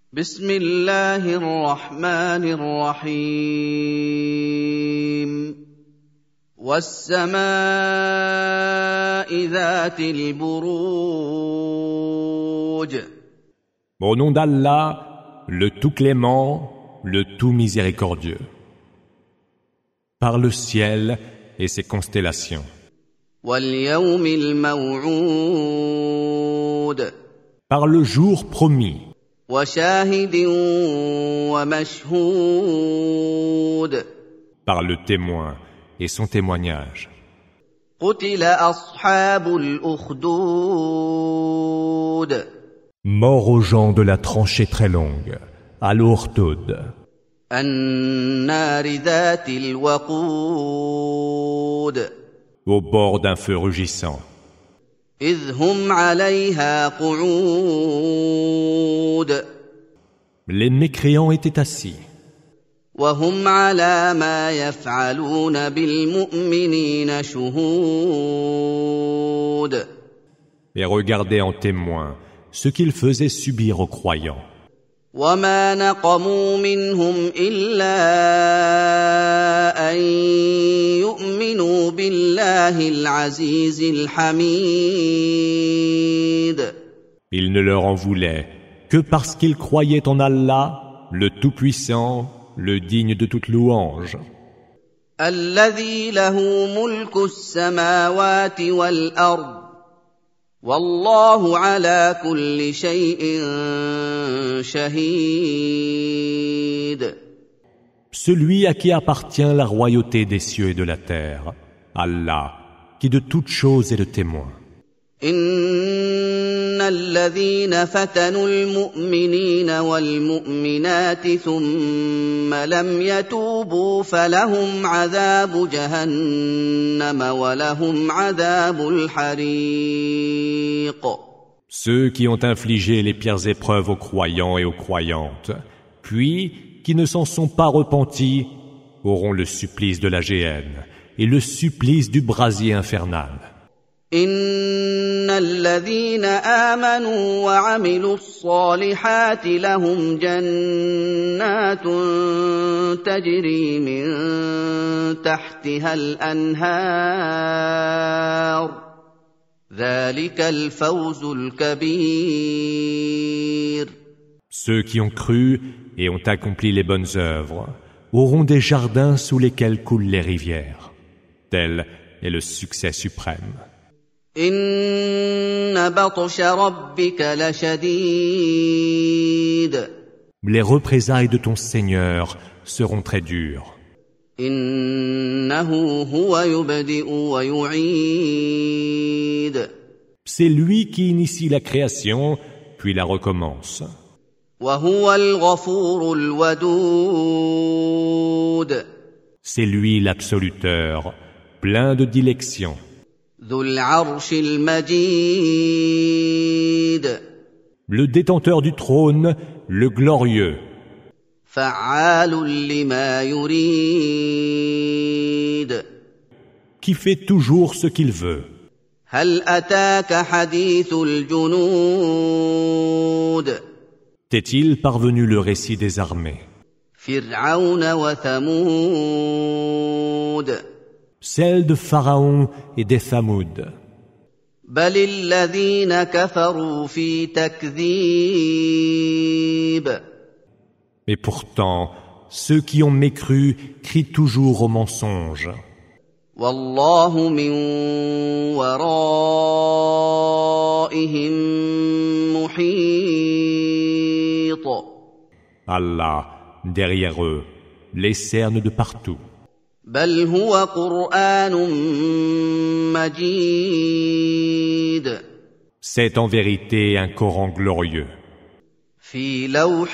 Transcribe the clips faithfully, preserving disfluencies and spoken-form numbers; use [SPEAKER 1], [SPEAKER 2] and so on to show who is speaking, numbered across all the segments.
[SPEAKER 1] بسم الله الرحمن الرحيم والسماء ذات البروج
[SPEAKER 2] Au nom d'Allah, le tout clément, le tout miséricordieux. Par le ciel et ses constellations.
[SPEAKER 1] واليوم الموعود
[SPEAKER 2] Par le jour promis.
[SPEAKER 1] وشاهد ومشهود
[SPEAKER 2] Par le témoin et son témoignage.
[SPEAKER 1] قتل أصحاب الأخدود
[SPEAKER 2] Mort aux gens de la tranchée très longue, à l'Ourtoud.
[SPEAKER 1] النار ذات الوقود
[SPEAKER 2] Au bord d'un feu rugissant.
[SPEAKER 1] إذ هم عليها قعود
[SPEAKER 2] Les mécréants étaient assis.
[SPEAKER 1] وهم على ما يفعلون بالمؤمنين شهود
[SPEAKER 2] Et regardaient en témoin ce qu'ils faisaient subir aux croyants.
[SPEAKER 1] وما نقموا منهم إلا أن يؤمنوا بالله العزيز الحميد
[SPEAKER 2] Ils ne leur en voulaient que parce qu'ils croyaient en Allah, le Tout-Puissant, le digne de toute louange.
[SPEAKER 1] الذي له ملك السماوات والأرض والله على كل شيء شهيد
[SPEAKER 2] Celui à qui appartient la royauté des cieux et de la terre, Allah, qui de toutes choses est le témoin.
[SPEAKER 1] إن الذين فتنوا المؤمنين والمؤمنات ثم لم يتوبوا فلهم عذاب جهنم ولهم عذاب الحريق
[SPEAKER 2] Ceux qui ont infligé les pires épreuves aux croyants et aux croyantes, puis qui ne s'en sont pas repentis, auront le supplice de la géhenne et le supplice du brasier infernal.
[SPEAKER 1] إن الذين آمنوا وعملوا الصالحات لهم جنات تجري من تحتها الأنهار ذلك الفوز الكبير
[SPEAKER 2] Ceux qui ont cru et ont accompli les bonnes œuvres auront des jardins sous lesquels coulent les rivières. Tel est le succès suprême.
[SPEAKER 1] إن بطش ربك لشديد
[SPEAKER 2] Les représailles de ton Seigneur seront très dures.
[SPEAKER 1] إنه هو يبدئ ويعيد
[SPEAKER 2] C'est lui qui initie la création, puis la recommence.
[SPEAKER 1] وهو الغفور الودود
[SPEAKER 2] C'est lui l'absoluteur, plein de dilection.
[SPEAKER 1] ذو العرش المجيد
[SPEAKER 2] Le détenteur du trône, le glorieux.
[SPEAKER 1] فعال لما يريد
[SPEAKER 2] Qui fait toujours ce qu'il veut.
[SPEAKER 1] هل أتاك حديث الجنود
[SPEAKER 2] T'est-il parvenu le récit des armées?
[SPEAKER 1] فرعون وثمود
[SPEAKER 2] Celle de Pharaon et des Thamoud.
[SPEAKER 1] بل الذين كفروا في تكذيب
[SPEAKER 2] Et pourtant, ceux qui ont mécru crient toujours au mensonge.
[SPEAKER 1] والله من ورائهم محيط
[SPEAKER 2] Allah, derrière eux, les cerne de partout.
[SPEAKER 1] بل هو قرآن مجيد
[SPEAKER 2] C'est en vérité un Coran glorieux.
[SPEAKER 1] في لوح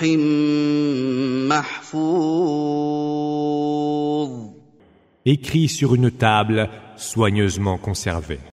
[SPEAKER 1] محفوظ
[SPEAKER 2] Écrit sur une table soigneusement conservée.